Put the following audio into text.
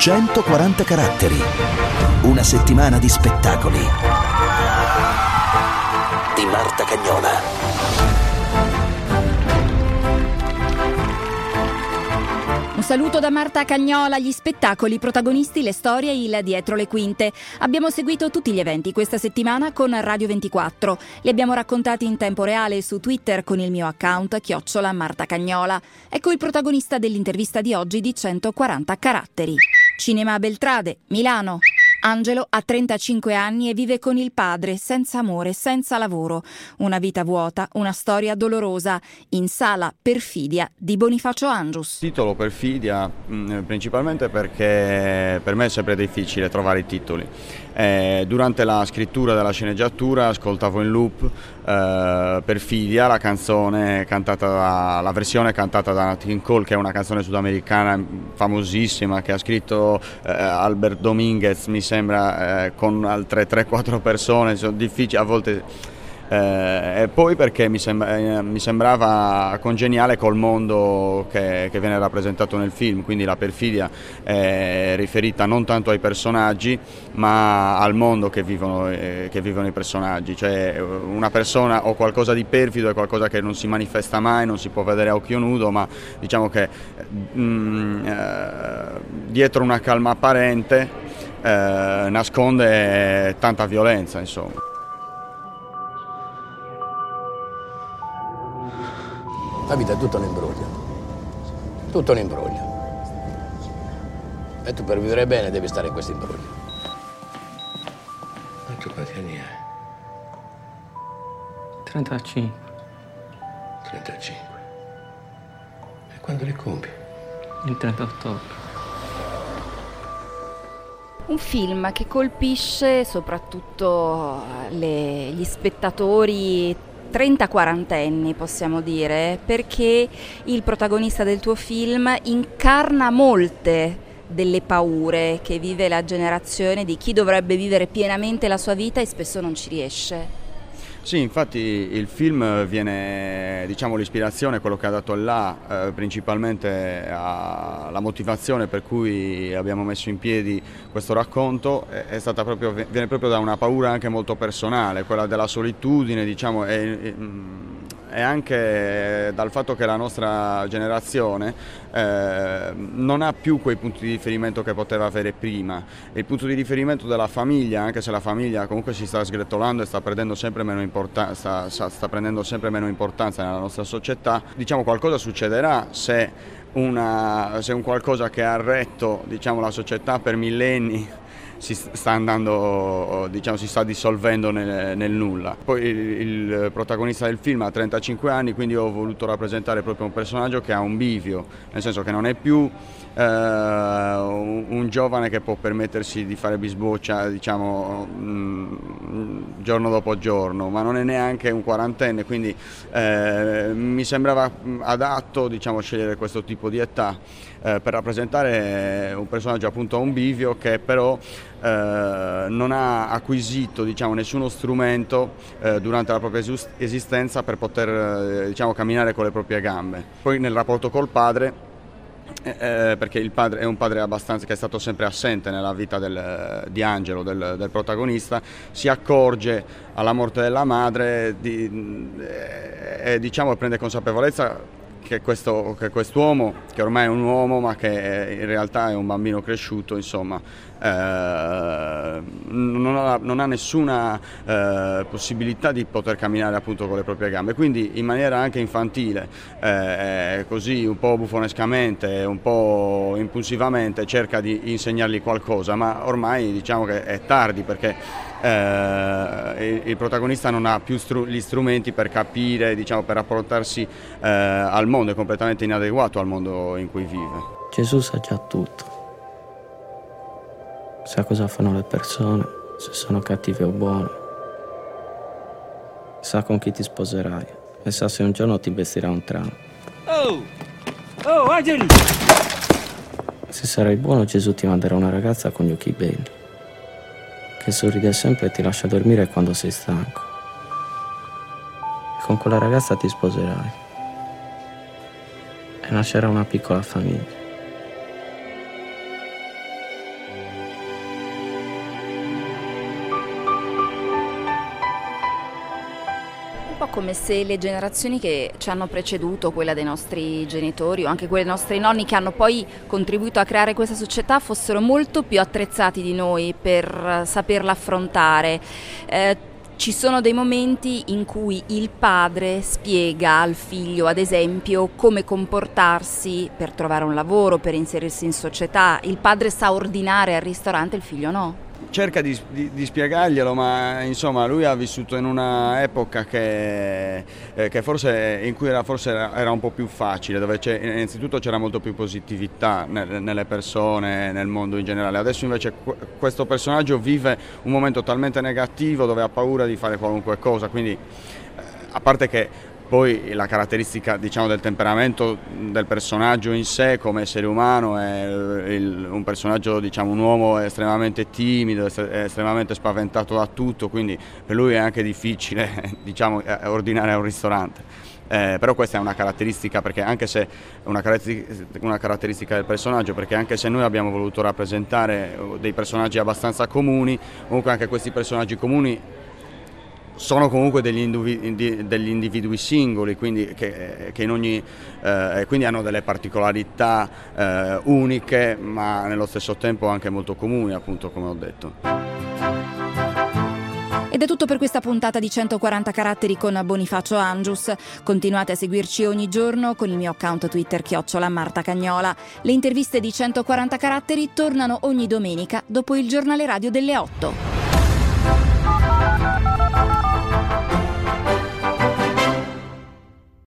140 caratteri. Una settimana di spettacoli. Di Marta Cagnola. Un saluto da Marta Cagnola, gli spettacoli, protagonisti, le storie, il dietro le quinte. Abbiamo seguito tutti gli eventi questa settimana con Radio 24. Li abbiamo raccontati in tempo reale su Twitter con il mio account @Marta Cagnola. Ecco il protagonista dell'intervista di oggi di 140 caratteri. Cinema Beltrade, Milano. Angelo ha 35 anni e vive con il padre, senza amore, senza lavoro. Una vita vuota, una storia dolorosa. In sala Perfidia di Bonifacio Angius. Titolo Perfidia principalmente perché per me è sempre difficile trovare i titoli. Durante la scrittura della sceneggiatura ascoltavo in loop Perfidia, la canzone cantata la versione cantata da Nat King Cole, che è una canzone sudamericana famosissima che ha scritto Albert Dominguez, mi sembra, con altre 3-4 persone. Sono difficili a volte. E poi perché mi sembrava congeniale col mondo che viene rappresentato nel film, quindi la perfidia è riferita non tanto ai personaggi ma al mondo che vivono i personaggi, cioè una persona o qualcosa di perfido è qualcosa che non si manifesta mai, non si può vedere a occhio nudo, ma diciamo che dietro una calma apparente nasconde tanta violenza, insomma. La vita è tutto un imbroglio, tutto un imbroglio. E tu per vivere bene devi stare in questo imbroglio. Ma tu quanti anni hai? 35. 35. E quando li compi? Il 30 ottobre. Un film che colpisce soprattutto gli spettatori 30-40enni, possiamo dire, perché il protagonista del tuo film incarna molte delle paure che vive la generazione di chi dovrebbe vivere pienamente la sua vita e spesso non ci riesce. Sì, infatti il film viene, diciamo, l'ispirazione, quello che ha dato là, principalmente la motivazione per cui abbiamo messo in piedi questo racconto, viene proprio da una paura anche molto personale, quella della solitudine, diciamo, e anche dal fatto che la nostra generazione non ha più quei punti di riferimento che poteva avere prima. Il punto di riferimento della famiglia, anche se la famiglia comunque si sta sgretolando e sta prendendo sempre meno importanza nella nostra società, diciamo qualcosa succederà se un qualcosa che ha retto, diciamo, la società per millenni si sta dissolvendo nel nulla. Poi il protagonista del film ha 35 anni, quindi ho voluto rappresentare proprio un personaggio che ha un bivio, nel senso che non è più un giovane che può permettersi di fare bisboccia, diciamo, giorno dopo giorno, ma non è neanche un quarantenne, quindi mi sembrava adatto, diciamo, scegliere questo tipo di età per rappresentare un personaggio appunto a un bivio che però non ha acquisito, diciamo, nessuno strumento durante la propria esistenza per poter diciamo, camminare con le proprie gambe. Poi nel rapporto col padre, perché il padre è un padre abbastanza che è stato sempre assente nella vita di Angelo, del protagonista, si accorge alla morte della madre e diciamo prende consapevolezza che quest'uomo, che ormai è un uomo ma che in realtà è un bambino cresciuto, insomma, non ha nessuna possibilità di poter camminare appunto con le proprie gambe, quindi in maniera anche infantile, così un po' bufonescamente, un po' impulsivamente cerca di insegnargli qualcosa, ma ormai diciamo che è tardi perché il protagonista non ha più gli strumenti per capire, diciamo, per rapportarsi al mondo, è completamente inadeguato al mondo in cui vive. Gesù sa già tutto. Sa cosa fanno le persone, se sono cattive o buone. Sa con chi ti sposerai e sa se un giorno ti vestirà un tram. Oh, Angeli! Se sarai buono, Gesù ti manderà una ragazza con gli occhi belli, che sorride sempre e ti lascia dormire quando sei stanco. E con quella ragazza ti sposerai e nascerà una piccola famiglia. come se le generazioni che ci hanno preceduto, quella dei nostri genitori o anche quelle dei nostri nonni che hanno poi contribuito a creare questa società, fossero molto più attrezzati di noi per saperla affrontare. Ci sono dei momenti in cui il padre spiega al figlio, ad esempio, come comportarsi per trovare un lavoro, per inserirsi in società. Il padre sa ordinare al ristorante, il figlio no. Cerca di spiegarglielo, ma insomma lui ha vissuto in una epoca che forse in cui era un po' più facile, dove innanzitutto c'era molto più positività nelle persone, nel mondo in generale. Adesso invece questo personaggio vive un momento talmente negativo dove ha paura di fare qualunque cosa, quindi a parte che poi la caratteristica, diciamo, del temperamento del personaggio in sé come essere umano è un personaggio, diciamo, un uomo estremamente timido, estremamente spaventato da tutto, quindi per lui è anche difficile, diciamo, ordinare a un ristorante. Però questa è una caratteristica, perché anche se una caratteristica del personaggio, perché anche se noi abbiamo voluto rappresentare dei personaggi abbastanza comuni, comunque anche questi personaggi comuni sono comunque degli individui singoli, quindi quindi hanno delle particolarità uniche, ma nello stesso tempo anche molto comuni, appunto, come ho detto. Ed è tutto per questa puntata di 140 caratteri con Bonifacio Angius. Continuate a seguirci ogni giorno con il mio account Twitter @MartaCagnola. Le interviste di 140 caratteri tornano ogni domenica dopo il giornale radio delle 8.